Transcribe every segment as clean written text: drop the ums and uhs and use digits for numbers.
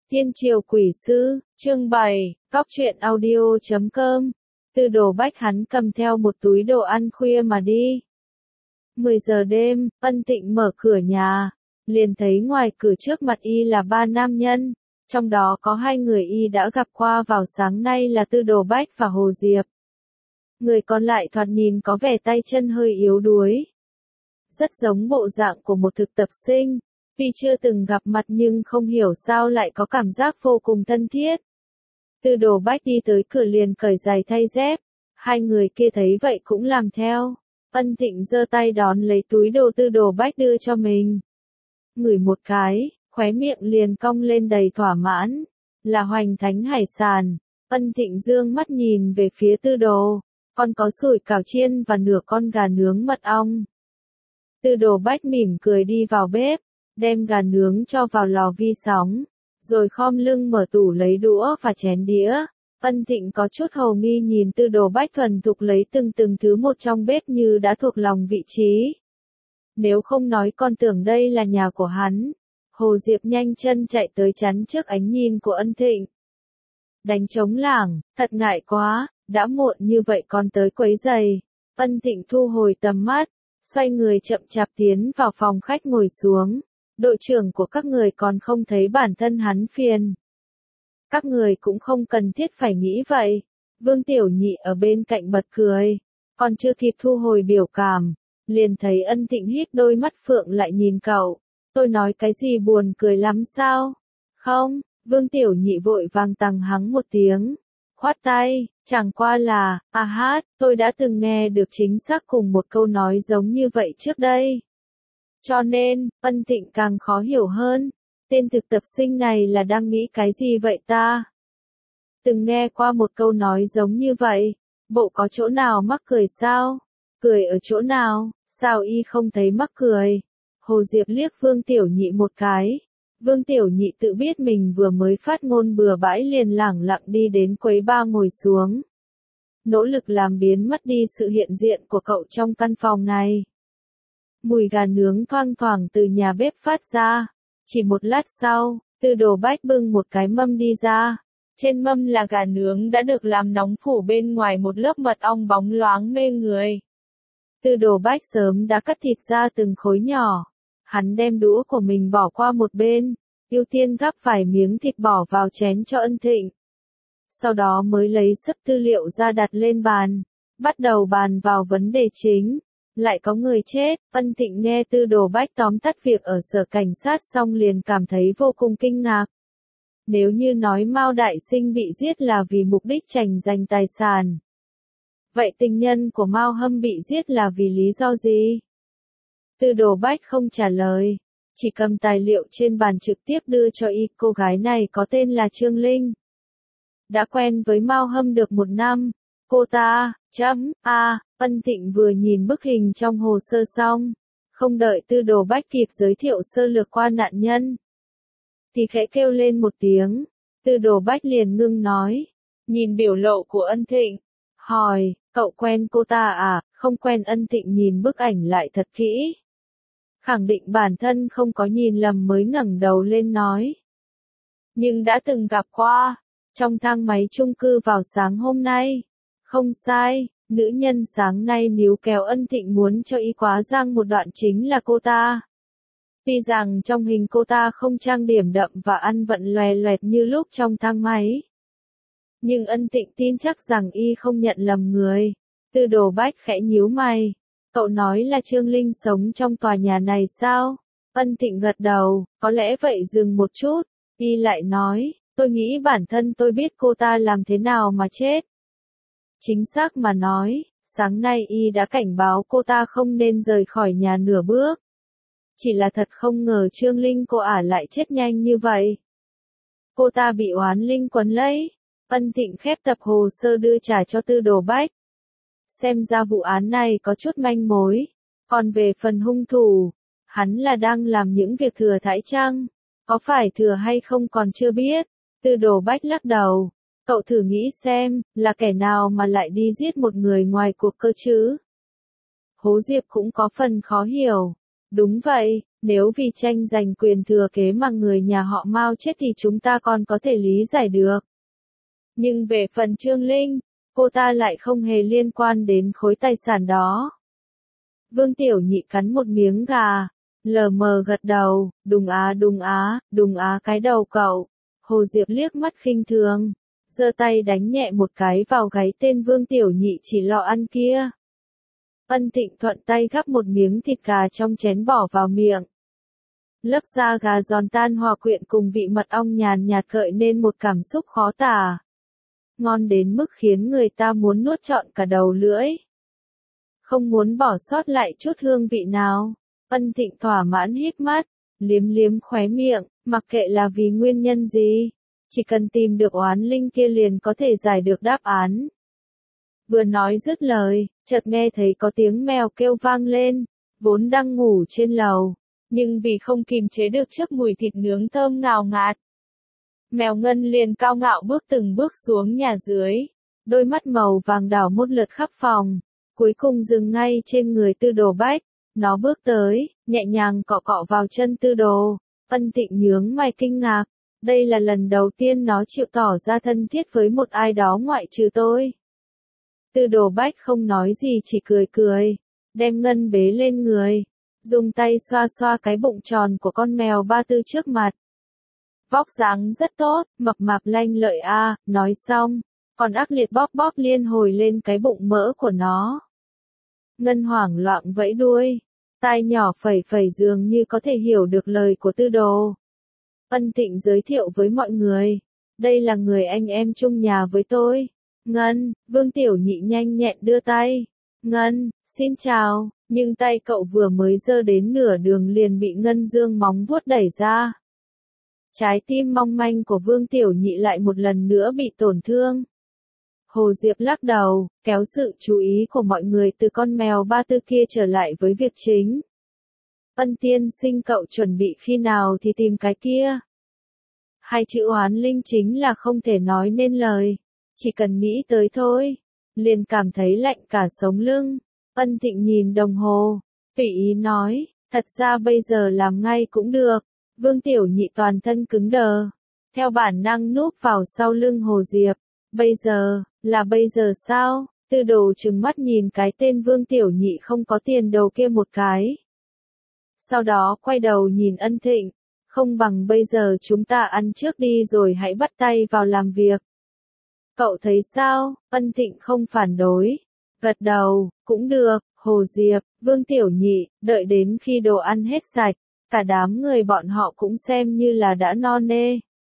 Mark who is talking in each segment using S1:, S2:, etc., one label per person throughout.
S1: Tiên triều quỷ sư, chương 7, cóc truyện audio.com. Tư Đồ Bách hắn cầm theo một túi đồ ăn khuya mà đi. 10 giờ đêm, Ân Tịnh mở cửa nhà, liền thấy ngoài cửa trước mặt y là 3 nam nhân, trong đó có 2 người y đã gặp qua vào sáng nay là Tư Đồ Bách và Hồ Diệp. Người còn lại thoạt nhìn có vẻ tay chân hơi yếu đuối. Rất giống bộ dạng của một thực tập sinh. Tuy chưa từng gặp mặt nhưng không hiểu sao lại có cảm giác vô cùng thân thiết. Tư Đồ Bách đi tới cửa liền cởi giày thay dép. 2 người kia thấy vậy cũng làm theo. Ân Tịnh giơ tay đón lấy túi đồ Tư Đồ Bách đưa cho mình. Ngửi một cái, khóe miệng liền cong lên đầy thỏa mãn. Là Hoành Thánh hải sản. Ân Tịnh dương mắt nhìn về phía Tư Đồ. Còn có sủi cảo chiên và nửa con gà nướng mật ong. Tư Đồ Bách mỉm cười đi vào bếp, đem gà nướng cho vào lò vi sóng, rồi khom lưng mở tủ lấy đũa và chén đĩa. Ân Tịnh có chút hồ nghi nhìn Tư Đồ Bách thuần thục lấy từng thứ một trong bếp như đã thuộc lòng vị trí. Nếu không nói con tưởng đây là nhà của hắn. Hồ Diệp nhanh chân chạy tới chắn trước ánh nhìn của Ân Tịnh. Đánh trống lảng, thật ngại quá, đã muộn như vậy còn tới quấy giày. Ân Tịnh thu hồi tầm mắt, xoay người chậm chạp tiến vào phòng khách ngồi xuống. Đội trưởng của các người còn không thấy bản thân hắn phiền. Các người cũng không cần thiết phải nghĩ vậy. Vương Tiểu Nhị ở bên cạnh bật cười. Còn chưa kịp thu hồi biểu cảm. Liền thấy Ân Tịnh hít đôi mắt phượng lại nhìn cậu. Tôi nói cái gì buồn cười lắm sao? Không, Vương Tiểu Nhị vội vàng tằng hắng một tiếng. Khoát tay, chẳng qua là, tôi đã từng nghe được chính xác cùng một câu nói giống như vậy trước đây. Cho nên, Ân Tịnh càng khó hiểu hơn. Tên thực tập sinh này là đang nghĩ cái gì vậy ta? Từng nghe qua một câu nói giống như vậy. Bộ có chỗ nào mắc cười sao? Cười ở chỗ nào? Sao y không thấy mắc cười? Hồ Diệp liếc Vương Tiểu Nhị một cái. Vương Tiểu Nhị tự biết mình vừa mới phát ngôn bừa bãi liền lẳng lặng đi đến quầy bar ngồi xuống. Nỗ lực làm biến mất đi sự hiện diện của cậu trong căn phòng này. Mùi gà nướng thoang thoảng từ nhà bếp phát ra. Chỉ một lát sau, Tư Đồ Bách bưng một cái mâm đi ra. Trên mâm là gà nướng đã được làm nóng phủ bên ngoài một lớp mật ong bóng loáng mê người. Tư Đồ Bách sớm đã cắt thịt ra từng khối nhỏ. Hắn đem đũa của mình bỏ qua một bên, ưu tiên gắp vài miếng thịt bỏ vào chén cho Ân Tịnh. Sau đó mới lấy sấp tư liệu ra đặt lên bàn, bắt đầu bàn vào vấn đề chính. Lại có người chết. Ân Tịnh nghe Tư Đồ Bách tóm tắt việc ở sở cảnh sát xong liền cảm thấy vô cùng kinh ngạc. Nếu như nói Mao Đại Sinh bị giết là vì mục đích tranh giành tài sản, vậy tình nhân của Mao Hâm bị giết là vì lý do gì? Tư Đồ Bách không trả lời, chỉ cầm tài liệu trên bàn trực tiếp đưa cho y. Cô gái này có tên là Trương Linh. Đã quen với Mao Hâm được 1 năm. Cô ta, Ân Tịnh vừa nhìn bức hình trong hồ sơ xong. Không đợi Tư Đồ Bách kịp giới thiệu sơ lược qua nạn nhân. Thì khẽ kêu lên một tiếng. Tư Đồ Bách liền ngưng nói. Nhìn biểu lộ của Ân Tịnh. Hỏi, cậu quen cô ta à? Không quen. Ân Tịnh nhìn bức ảnh lại thật kỹ. Khẳng định bản thân không có nhìn lầm mới ngẩng đầu lên nói. Nhưng đã từng gặp qua. Trong thang máy chung cư vào sáng hôm nay. Không sai, nữ nhân sáng nay níu kéo Ân Tịnh muốn cho y quá giang một đoạn chính là cô ta. Tuy rằng trong hình cô ta không trang điểm đậm và ăn vận loè loẹt như lúc trong thang máy. Nhưng Ân Tịnh tin chắc rằng y không nhận lầm người. Tư Đồ Bách khẽ nhíu mày. Cậu nói là Trương Linh sống trong tòa nhà này sao? Ân Tịnh gật đầu, có lẽ vậy. Dừng một chút, y lại nói, tôi nghĩ bản thân tôi biết cô ta làm thế nào mà chết. Chính xác mà nói, sáng nay y đã cảnh báo cô ta không nên rời khỏi nhà nửa bước. Chỉ là thật không ngờ Trương Linh cô ả lại chết nhanh như vậy. Cô ta bị oán linh quấn lấy. Ân Tịnh khép tập hồ sơ đưa trả cho Tư Đồ Bách. Xem ra vụ án này có chút manh mối. Còn về phần hung thủ, hắn là đang làm những việc thừa thãi chăng? Có phải thừa hay không còn chưa biết. Tư Đồ Bách lắc đầu. Cậu thử nghĩ xem, là kẻ nào mà lại đi giết một người ngoài cuộc cơ chứ? Hồ Diệp cũng có phần khó hiểu. Đúng vậy, nếu vì tranh giành quyền thừa kế mà người nhà họ Mao chết thì chúng ta còn có thể lý giải được. Nhưng về phần Trương Linh, cô ta lại không hề liên quan đến khối tài sản đó. Vương Tiểu Nhị cắn một miếng gà, lờ mờ gật đầu, đùng á đùng á, đùng á cái đầu cậu. Hồ Diệp liếc mắt khinh thường, giơ tay đánh nhẹ một cái vào gáy tên Vương Tiểu Nhị chỉ lo ăn kia. Ân Thịnh thuận tay gắp một miếng thịt gà trong chén bỏ vào miệng. Lớp da gà giòn tan hòa quyện cùng vị mật ong nhàn nhạt gợi nên một cảm xúc khó tả. Ngon đến mức khiến người ta muốn nuốt trọn cả đầu lưỡi. Không muốn bỏ sót lại chút hương vị nào. Ân Thịnh thỏa mãn híp mắt, liếm liếm khóe miệng, mặc kệ là vì nguyên nhân gì. Chỉ cần tìm được oán linh kia liền có thể giải được đáp án. Vừa nói dứt lời, chợt nghe thấy có tiếng mèo kêu vang lên, vốn đang ngủ trên lầu, nhưng vì không kìm chế được trước mùi thịt nướng thơm ngào ngạt. Mèo Ngân liền cao ngạo bước từng bước xuống nhà dưới, đôi mắt màu vàng đảo một lượt khắp phòng, cuối cùng dừng ngay trên người Tư Đồ Bách. Nó bước tới, nhẹ nhàng cọ cọ vào chân Tư Đồ. Ân Thịnh nhướng mày kinh ngạc, đây là lần đầu tiên nó chịu tỏ ra thân thiết với một ai đó ngoại trừ tôi. Tư Đồ Bách không nói gì chỉ cười cười, đem Ngân bế lên người, dùng tay xoa xoa cái bụng tròn của con mèo Ba Tư trước mặt. Vóc dáng rất tốt, mập mạp lanh lợi a, nói xong, còn ác liệt bóp bóp liên hồi lên cái bụng mỡ của nó. Ngân hoảng loạn vẫy đuôi, tai nhỏ phẩy phẩy dường như có thể hiểu được lời của Tư Đồ. Ân Thịnh giới thiệu với mọi người, đây là người anh em chung nhà với tôi. Ngân, Vương Tiểu Nhị nhanh nhẹn đưa tay. Ngân, xin chào, nhưng tay cậu vừa mới giơ đến nửa đường liền bị Ngân giương móng vuốt đẩy ra. Trái tim mong manh của Vương Tiểu Nhị lại một lần nữa bị tổn thương. Hồ Diệp lắc đầu, kéo sự chú ý của mọi người từ con mèo Ba Tư kia trở lại với việc chính. Ân tiên sinh cậu chuẩn bị khi nào thì tìm cái kia. Hai chữ oán linh chính là không thể nói nên lời. Chỉ cần nghĩ tới thôi, liền cảm thấy lạnh cả sống lưng. Ân Thịnh nhìn đồng hồ, tùy ý nói, thật ra bây giờ làm ngay cũng được. Vương Tiểu Nhị toàn thân cứng đờ, theo bản năng núp vào sau lưng Hồ Diệp. Bây giờ, là bây giờ sao? Tư Đồ trừng mắt nhìn cái tên Vương Tiểu Nhị không có tiền đầu kia một cái. Sau đó quay đầu nhìn Ân Thịnh, không bằng bây giờ chúng ta ăn trước đi rồi hãy bắt tay vào làm việc. Cậu thấy sao? Ân Thịnh không phản đối. Gật đầu, cũng được. Hồ Diệp, Vương Tiểu Nhị, đợi đến khi đồ ăn hết sạch, cả đám người bọn họ cũng xem như là đã no nê.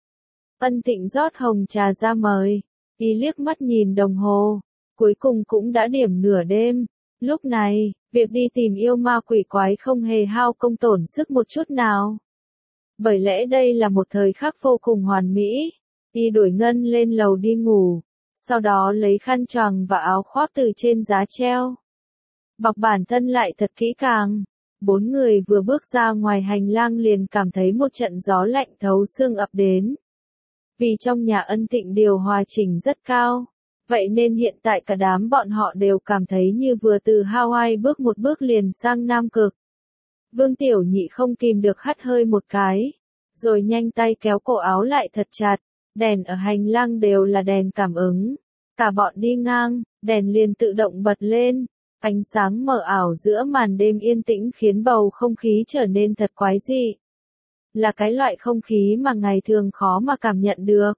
S1: Ân Thịnh rót hồng trà ra mời, y liếc mắt nhìn đồng hồ, cuối cùng cũng đã điểm nửa đêm. Lúc này, việc đi tìm yêu ma quỷ quái không hề hao công tổn sức một chút nào. Bởi lẽ đây là một thời khắc vô cùng hoàn mỹ. Y đuổi Ngân lên lầu đi ngủ, sau đó lấy khăn choàng và áo khoác từ trên giá treo. Bọc bản thân lại thật kỹ càng. Bốn người vừa bước ra ngoài hành lang liền cảm thấy một trận gió lạnh thấu xương ập đến. Vì trong nhà Ân Thịnh điều hòa chỉnh rất cao, vậy nên hiện tại cả đám bọn họ đều cảm thấy như vừa từ Hawaii bước một bước liền sang Nam Cực. Vương Tiểu Nhị không kìm được hắt hơi một cái, rồi nhanh tay kéo cổ áo lại thật chặt. Đèn ở hành lang đều là đèn cảm ứng. Cả bọn đi ngang, đèn liền tự động bật lên. Ánh sáng mờ ảo giữa màn đêm yên tĩnh khiến bầu không khí trở nên thật quái dị. Là cái loại không khí mà ngày thường khó mà cảm nhận được.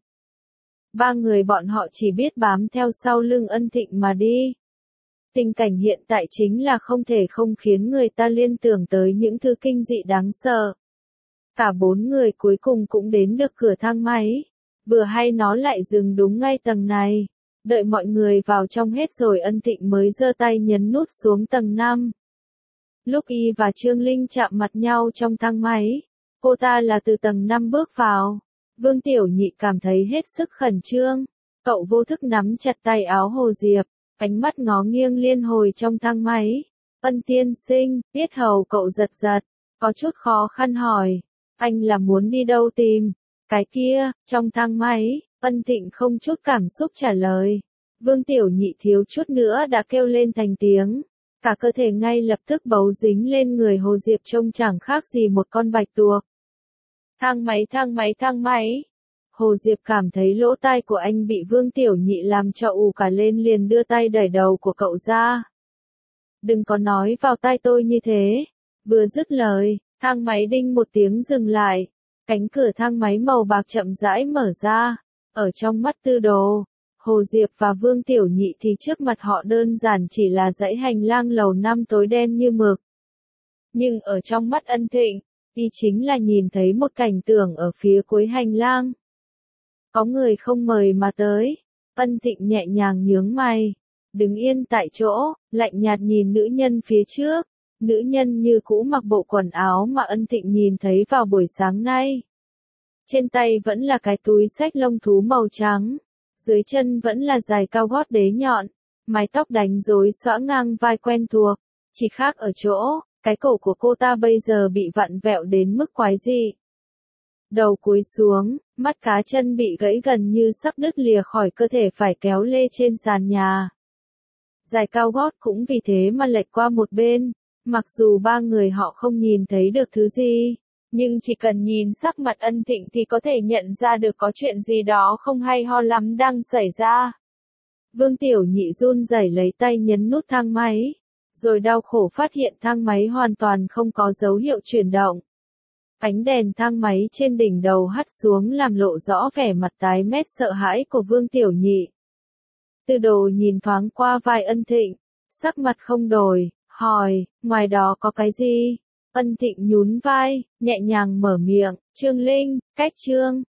S1: Ba người bọn họ chỉ biết bám theo sau lưng Ân Thịnh mà đi. Tình cảnh hiện tại chính là không thể không khiến người ta liên tưởng tới những thứ kinh dị đáng sợ. Cả bốn người cuối cùng cũng đến được cửa thang máy. Vừa hay nó lại dừng đúng ngay tầng này. Đợi mọi người vào trong hết rồi Ân Thịnh mới giơ tay nhấn nút xuống tầng 5. Lúc y và Trương Linh chạm mặt nhau trong thang máy, cô ta là từ tầng 5 bước vào. Vương Tiểu Nhị cảm thấy hết sức khẩn trương. Cậu vô thức nắm chặt tay áo Hồ Diệp, ánh mắt ngó nghiêng liên hồi trong thang máy. Ân tiên sinh, tiết hầu cậu giật giật, có chút khó khăn hỏi. Anh là muốn đi đâu tìm? Cái kia, trong thang máy. Ân Thịnh không chút cảm xúc trả lời. Vương Tiểu Nhị thiếu chút nữa đã kêu lên thành tiếng. Cả cơ thể ngay lập tức bấu dính lên người Hồ Diệp trông chẳng khác gì một con bạch tuộc. Thang máy thang máy thang máy. Hồ Diệp cảm thấy lỗ tai của anh bị Vương Tiểu Nhị làm cho ù cả lên liền đưa tay đẩy đầu của cậu ra. Đừng có nói vào tai tôi như thế. Vừa dứt lời, thang máy đinh một tiếng dừng lại. Cánh cửa thang máy màu bạc chậm rãi mở ra. Ở trong mắt Tư Đồ, Hồ Diệp và Vương Tiểu Nhị thì trước mặt họ đơn giản chỉ là dãy hành lang lầu 5 tối đen như mực. Nhưng ở trong mắt Ân Thịnh, y chính là nhìn thấy một cảnh tượng ở phía cuối hành lang. Có người không mời mà tới. Ân Thịnh nhẹ nhàng nhướng mày, đứng yên tại chỗ, lạnh nhạt nhìn nữ nhân phía trước. Nữ nhân như cũ mặc bộ quần áo mà Ân Thịnh nhìn thấy vào buổi sáng nay. Trên tay vẫn là cái túi xách lông thú màu trắng. Dưới chân vẫn là giày cao gót đế nhọn. Mái tóc đánh rối xõa ngang vai quen thuộc. Chỉ khác ở chỗ, cái cổ của cô ta bây giờ bị vặn vẹo đến mức quái dị. Đầu cúi xuống, mắt cá chân bị gãy gần như sắp đứt lìa khỏi cơ thể phải kéo lê trên sàn nhà. Giày cao gót cũng vì thế mà lệch qua một bên. Mặc dù ba người họ không nhìn thấy được thứ gì, nhưng chỉ cần nhìn sắc mặt Ân Thịnh thì có thể nhận ra được có chuyện gì đó không hay ho lắm đang xảy ra. Vương Tiểu Nhị run rẩy lấy tay nhấn nút thang máy, rồi đau khổ phát hiện thang máy hoàn toàn không có dấu hiệu chuyển động. Ánh đèn thang máy trên đỉnh đầu hắt xuống làm lộ rõ vẻ mặt tái mét sợ hãi của Vương Tiểu Nhị. Tư Đồ nhìn thoáng qua vai Ân Thịnh, sắc mặt không đổi, hỏi, ngoài đó có cái gì? Ân Thịnh nhún vai, nhẹ nhàng mở miệng, Trương Linh, cách chương.